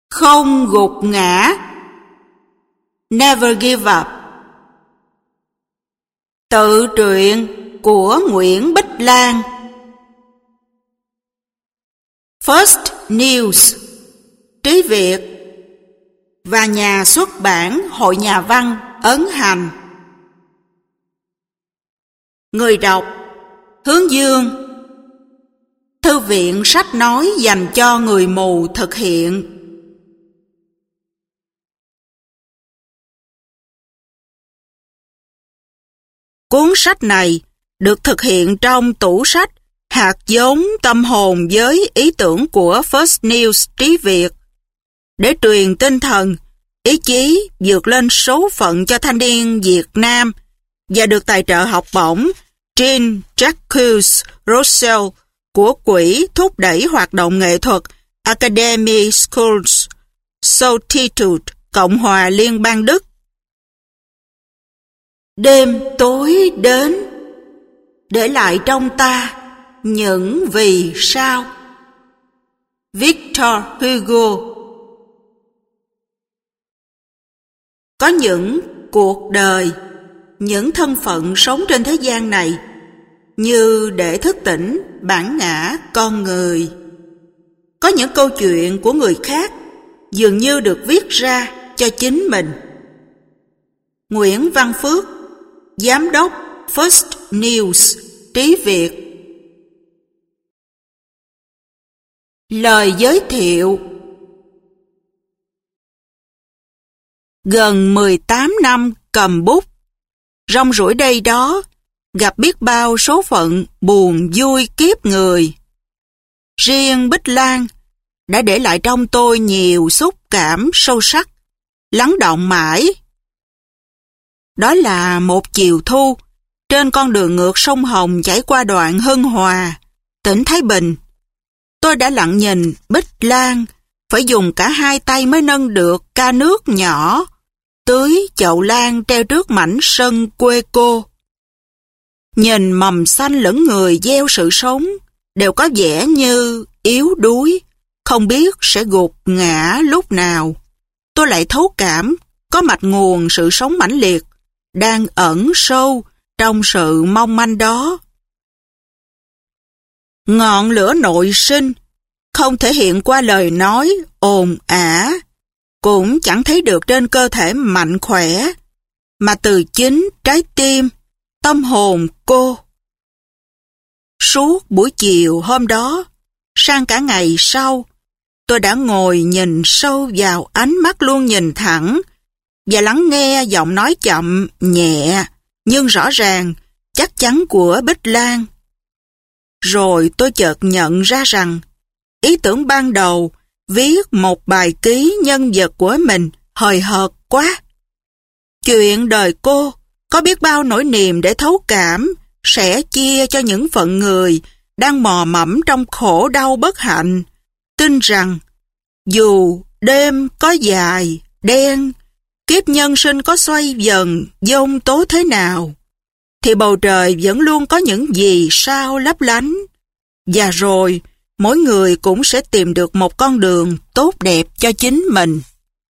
Không gục ngã. Never give up. Tự truyện của Nguyễn Bích Lan. First News, Trí Việt và nhà xuất bản Hội Nhà văn Ấn Hành. Người đọc Hướng Dương. Thư viện sách nói dành cho người mù thực hiện. Cuốn sách này được thực hiện trong tủ sách Hạt giống tâm hồn với ý tưởng của First News Trí Việt để truyền tinh thần, ý chí vượt lên số phận cho thanh niên Việt Nam và được tài trợ học bổng Jean-Jacques Roussel của Quỹ thúc đẩy hoạt động nghệ thuật Academy Schools Solitude, Cộng hòa Liên bang Đức. Đêm tối đến, để lại trong ta những vì sao. Victor Hugo. Có những cuộc đời, những thân phận sống trên thế gian này như để thức tỉnh bản ngã con người. Có những câu chuyện của người khác dường như được viết ra cho chính mình. Nguyễn Văn Phước, Giám đốc First News Trí Việt. Lời giới thiệu. Gần 18 năm cầm bút, rong ruổi đây đó, gặp biết bao số phận buồn vui kiếp người. Riêng Bích Lan đã để lại trong tôi nhiều xúc cảm sâu sắc, lắng đọng mãi. Đó là một chiều thu, trên con đường ngược sông Hồng chảy qua đoạn Hưng Hòa, tỉnh Thái Bình. Tôi đã lặng nhìn Bích Lan, phải dùng cả hai tay mới nâng được ca nước nhỏ, tưới chậu lan treo trước mảnh sân quê cô. Nhìn mầm xanh lẫn người gieo sự sống, đều có vẻ như yếu đuối, không biết sẽ gục ngã lúc nào. Tôi lại thấu cảm, có mạch nguồn sự sống mãnh liệt, đang ẩn sâu trong sự mong manh đó. Ngọn lửa nội sinh, không thể hiện qua lời nói ồn ả, cũng chẳng thấy được trên cơ thể mạnh khỏe, mà từ chính trái tim, tâm hồn cô. Suốt buổi chiều hôm đó, sang cả ngày sau, tôi đã ngồi nhìn sâu vào ánh mắt luôn nhìn thẳng và lắng nghe giọng nói chậm, nhẹ, nhưng rõ ràng, chắc chắn của Bích Lan. Rồi tôi chợt nhận ra rằng, ý tưởng ban đầu viết một bài ký nhân vật của mình hời hợt quá. Chuyện đời cô có biết bao nỗi niềm để thấu cảm, sẻ chia cho những phận người đang mò mẫm trong khổ đau bất hạnh, tin rằng dù đêm có dài, đen, kiếp nhân sinh có xoay dần, giông tố thế nào, thì bầu trời vẫn luôn có những vì sao lấp lánh, và rồi mỗi người cũng sẽ tìm được một con đường tốt đẹp cho chính mình.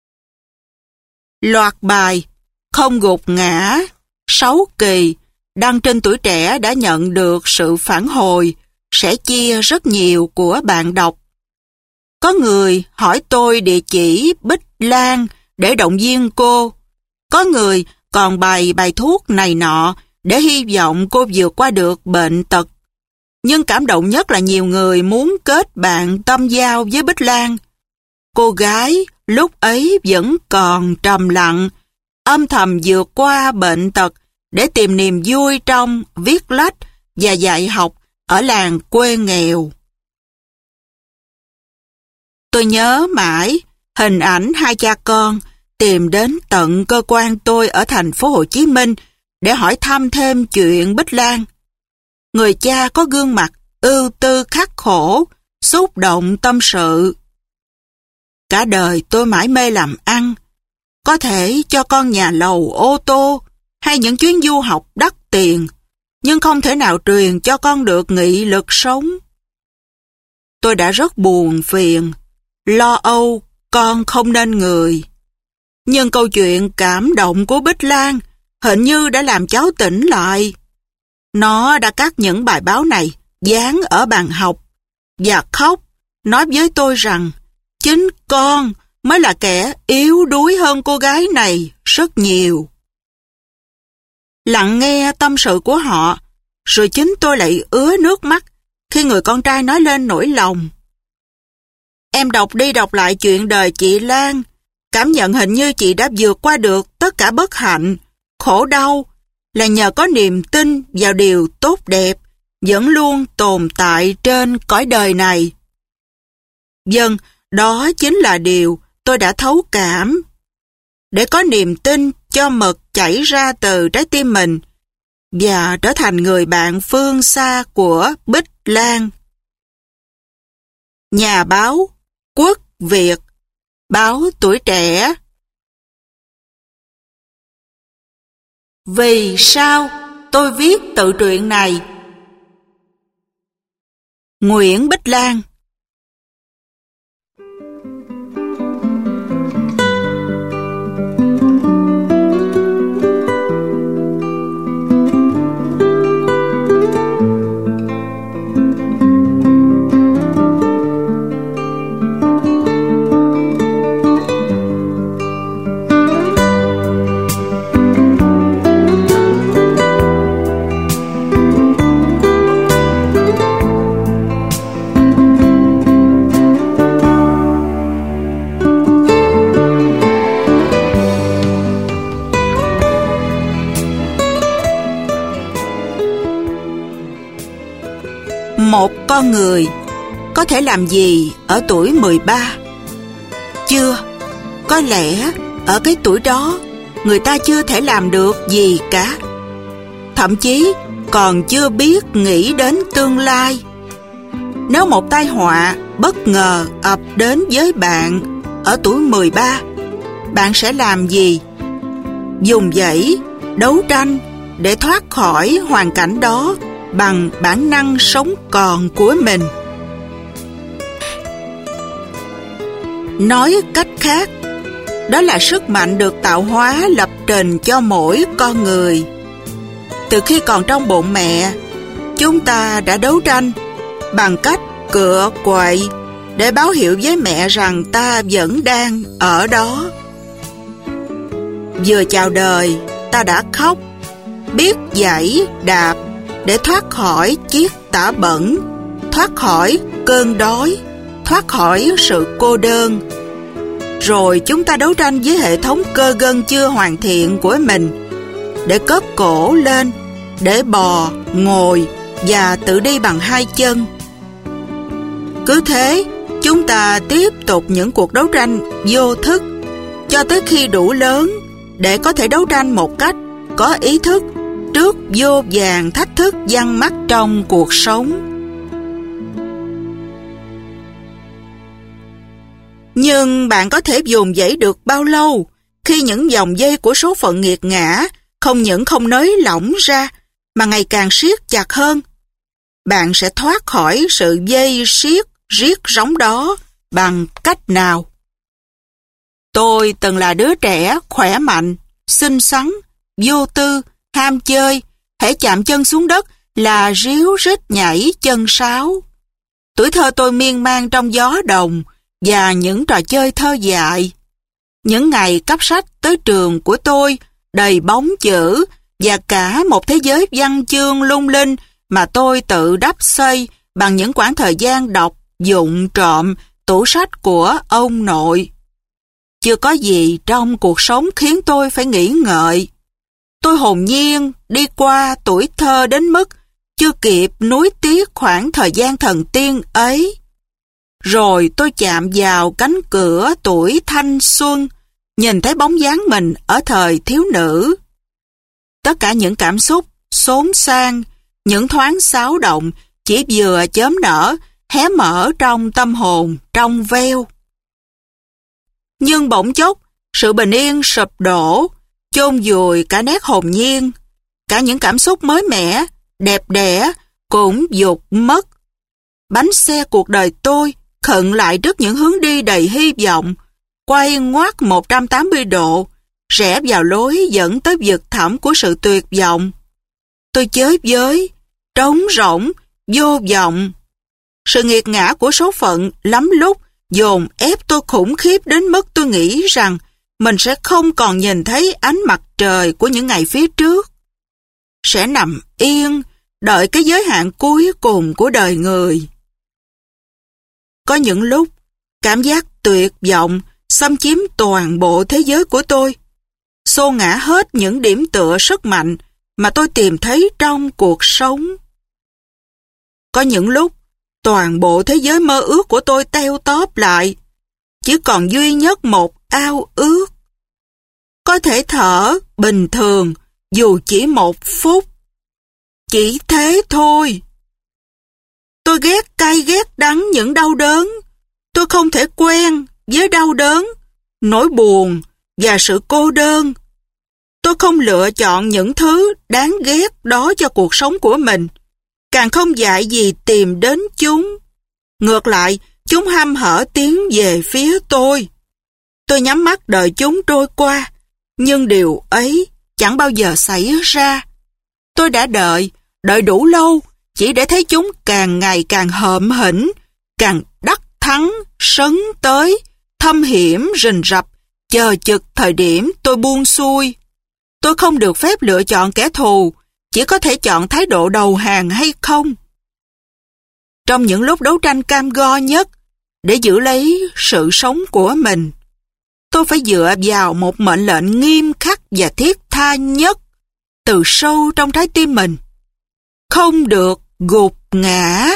Loạt bài Không gục ngã, 6 kỳ, đăng trên Tuổi Trẻ đã nhận được sự phản hồi, sẻ chia rất nhiều của bạn đọc. Có người hỏi tôi địa chỉ Bích Lan để động viên cô. Có người còn bày bài thuốc này nọ để hy vọng cô vượt qua được bệnh tật. Nhưng cảm động nhất là nhiều người muốn kết bạn tâm giao với Bích Lan. Cô gái lúc ấy vẫn còn trầm lặng, âm thầm vượt qua bệnh tật để tìm niềm vui trong viết lách và dạy học ở làng quê nghèo. Tôi nhớ mãi hình ảnh hai cha con tìm đến tận cơ quan tôi ở thành phố Hồ Chí Minh để hỏi thăm thêm chuyện Bích Lan. Người cha có gương mặt ưu tư khắc khổ, xúc động tâm sự. Cả đời tôi mãi mê làm ăn, có thể cho con nhà lầu ô tô hay những chuyến du học đắt tiền, nhưng không thể nào truyền cho con được nghị lực sống. Tôi đã rất buồn phiền, lo âu con không nên người. Nhưng câu chuyện cảm động của Bích Lan hình như đã làm cháu tỉnh lại. Nó đã cắt những bài báo này, dán ở bàn học, và khóc, nói với tôi rằng chính con mới là kẻ yếu đuối hơn cô gái này rất nhiều. Lặng nghe tâm sự của họ, rồi chính tôi lại ứa nước mắt khi người con trai nói lên nỗi lòng. Em đọc đi đọc lại chuyện đời chị Lan, cảm nhận hình như chị đã vượt qua được tất cả bất hạnh, khổ đau, là nhờ có niềm tin vào điều tốt đẹp, vẫn luôn tồn tại trên cõi đời này. Vâng, đó chính là điều tôi đã thấu cảm. Để có niềm tin cho mực chảy ra từ trái tim mình và trở thành người bạn phương xa của Bích Lan. Nhà báo Quốc Việt, báo Tuổi Trẻ. Vì sao tôi viết tự truyện này? Nguyễn Bích Lan. Một con người có thể làm gì ở tuổi 13? Chưa, có lẽ ở cái tuổi đó người ta chưa thể làm được gì cả. Thậm chí còn chưa biết nghĩ đến tương lai. Nếu một tai họa bất ngờ ập đến với bạn ở tuổi 13, bạn sẽ làm gì? Dùng dãy, đấu tranh để thoát khỏi hoàn cảnh đó bằng bản năng sống còn của mình. Nói cách khác, đó là sức mạnh được tạo hóa lập trình cho mỗi con người. Từ khi còn trong bụng mẹ, chúng ta đã đấu tranh bằng cách cựa quậy để báo hiệu với mẹ rằng ta vẫn đang ở đó. Vừa chào đời, ta đã khóc, biết giãy đạp để thoát khỏi chiếc tả bẩn, thoát khỏi cơn đói, thoát khỏi sự cô đơn. Rồi chúng ta đấu tranh với hệ thống cơ gân chưa hoàn thiện của mình, để cất cổ lên, để bò, ngồi và tự đi bằng hai chân. Cứ thế, chúng ta tiếp tục những cuộc đấu tranh vô thức, cho tới khi đủ lớn để có thể đấu tranh một cách có ý thức trước vô vàn thách thức giăng mắt trong cuộc sống. Nhưng bạn có thể dồn dẫy được bao lâu khi những vòng dây của số phận nghiệt ngã không những không nới lỏng ra mà ngày càng siết chặt hơn? Bạn sẽ thoát khỏi sự dây siết riết rống đó bằng cách nào? Tôi từng là đứa trẻ khỏe mạnh, xinh xắn, vô tư, ham chơi, hễ chạm chân xuống đất là ríu rít nhảy chân sáo. Tuổi thơ tôi miên man trong gió đồng và những trò chơi thơ dại. Những ngày cắp sách tới trường của tôi đầy bóng chữ và cả một thế giới văn chương lung linh mà tôi tự đắp xây bằng những quãng thời gian đọc vụng trộm tủ sách của ông nội. Chưa có gì trong cuộc sống khiến tôi phải nghĩ ngợi. Tôi hồn nhiên đi qua tuổi thơ đến mức chưa kịp nuối tiếc khoảng thời gian thần tiên ấy. Rồi tôi chạm vào cánh cửa tuổi thanh xuân, nhìn thấy bóng dáng mình ở thời thiếu nữ. Tất cả những cảm xúc xốn sang, những thoáng xáo động chỉ vừa chớm nở, hé mở trong tâm hồn trong veo. Nhưng bỗng chốc, sự bình yên sụp đổ, chôn vùi cả nét hồn nhiên, cả những cảm xúc mới mẻ, đẹp đẽ cũng vụt mất. Bánh xe cuộc đời tôi khựng lại trước những hướng đi đầy hy vọng, quay ngoắt 180 độ, rẽ vào lối dẫn tới vực thẳm của sự tuyệt vọng. Tôi chới với, trống rỗng, vô vọng. Sự nghiệt ngã của số phận lắm lúc dồn ép tôi khủng khiếp đến mức tôi nghĩ rằng mình sẽ không còn nhìn thấy ánh mặt trời của những ngày phía trước. Sẽ nằm yên, đợi cái giới hạn cuối cùng của đời người. Có những lúc, cảm giác tuyệt vọng xâm chiếm toàn bộ thế giới của tôi, xô ngã hết những điểm tựa sức mạnh mà tôi tìm thấy trong cuộc sống. Có những lúc, toàn bộ thế giới mơ ước của tôi teo tóp lại, chỉ còn duy nhất một ao ước. Có thể thở bình thường dù chỉ 1 phút. Chỉ thế thôi. Tôi ghét cay ghét đắng những đau đớn. Tôi không thể quen với đau đớn, nỗi buồn và sự cô đơn. Tôi không lựa chọn những thứ đáng ghét đó cho cuộc sống của mình, càng không dại gì tìm đến chúng. Ngược lại, chúng hăm hở tiến về phía tôi. Tôi nhắm mắt đợi chúng trôi qua, nhưng điều ấy chẳng bao giờ xảy ra. Tôi đã đợi đủ lâu, chỉ để thấy chúng càng ngày càng hợm hĩnh, càng đắc thắng, sấn tới, thâm hiểm rình rập, chờ chực thời điểm tôi buông xuôi. Tôi không được phép lựa chọn kẻ thù, chỉ có thể chọn thái độ đầu hàng hay không. Trong những lúc đấu tranh cam go nhất, để giữ lấy sự sống của mình, tôi phải dựa vào một mệnh lệnh nghiêm khắc và thiết tha nhất từ sâu trong trái tim mình. Không được gục ngã.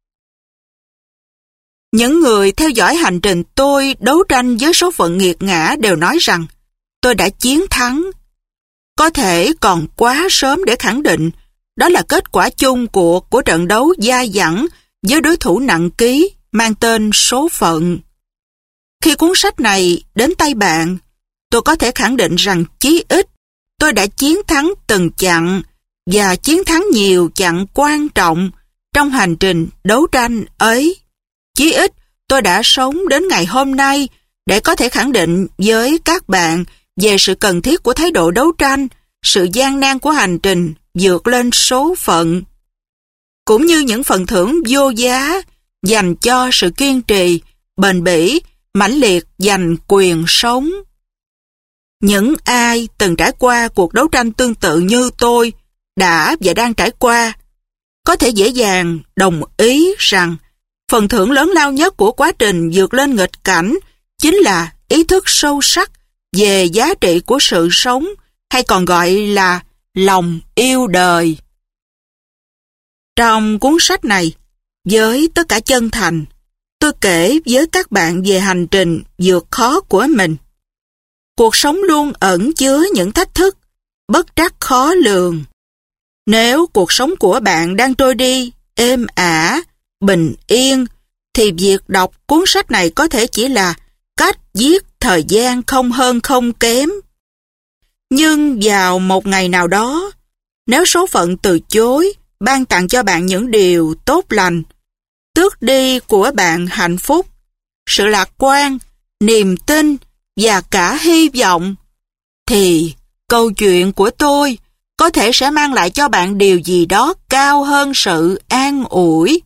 Những người theo dõi hành trình tôi đấu tranh với số phận nghiệt ngã đều nói rằng tôi đã chiến thắng. Có thể còn quá sớm để khẳng định đó là kết quả chung của trận đấu dai dẳng với đối thủ nặng ký mang tên số phận. Khi cuốn sách này đến tay bạn, tôi có thể khẳng định rằng chí ít tôi đã chiến thắng từng chặng và chiến thắng nhiều chặng quan trọng trong hành trình đấu tranh ấy. Chí ít tôi đã sống đến ngày hôm nay để có thể khẳng định với các bạn về sự cần thiết của thái độ đấu tranh, sự gian nan của hành trình vượt lên số phận, cũng như những phần thưởng vô giá dành cho sự kiên trì, bền bỉ, mãnh liệt giành quyền sống. Những ai từng trải qua cuộc đấu tranh tương tự như tôi đã và đang trải qua, có thể dễ dàng đồng ý rằng phần thưởng lớn lao nhất của quá trình vượt lên nghịch cảnh chính là ý thức sâu sắc về giá trị của sự sống, hay còn gọi là lòng yêu đời. Trong cuốn sách này, với tất cả chân thành, tôi kể với các bạn về hành trình vượt khó của mình. Cuộc sống luôn ẩn chứa những thách thức, bất trắc khó lường. Nếu cuộc sống của bạn đang trôi đi, êm ả, bình yên, thì việc đọc cuốn sách này có thể chỉ là cách giết thời gian không hơn không kém. Nhưng vào một ngày nào đó, nếu số phận từ chối ban tặng cho bạn những điều tốt lành, tước đi của bạn hạnh phúc, sự lạc quan, niềm tin và cả hy vọng, thì câu chuyện của tôi có thể sẽ mang lại cho bạn điều gì đó cao hơn sự an ủi.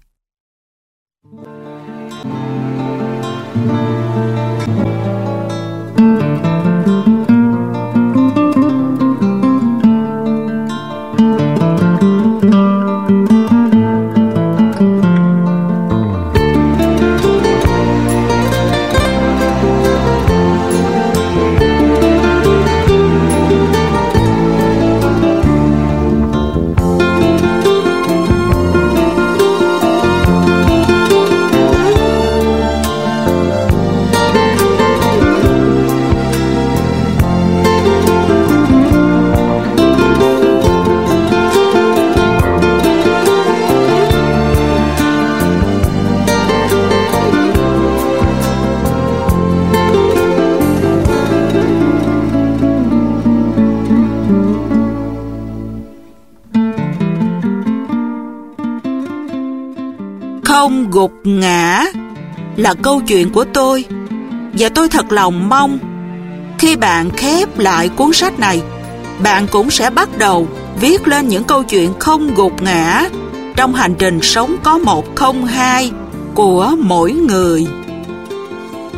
Không gục ngã là câu chuyện của tôi, Và tôi thật lòng mong khi bạn khép lại cuốn sách này, bạn cũng sẽ bắt đầu viết lên những câu chuyện không gục ngã trong hành trình sống có một không hai của mỗi người.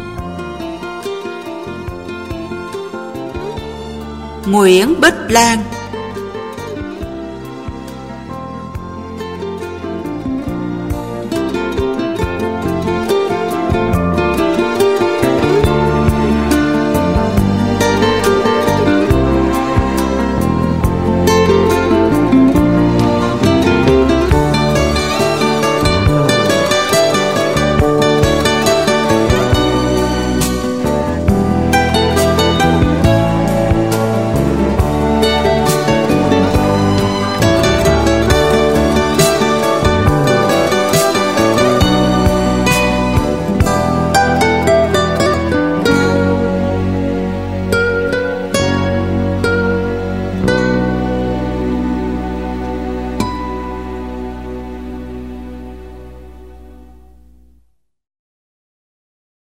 Nguyễn Bích Lan.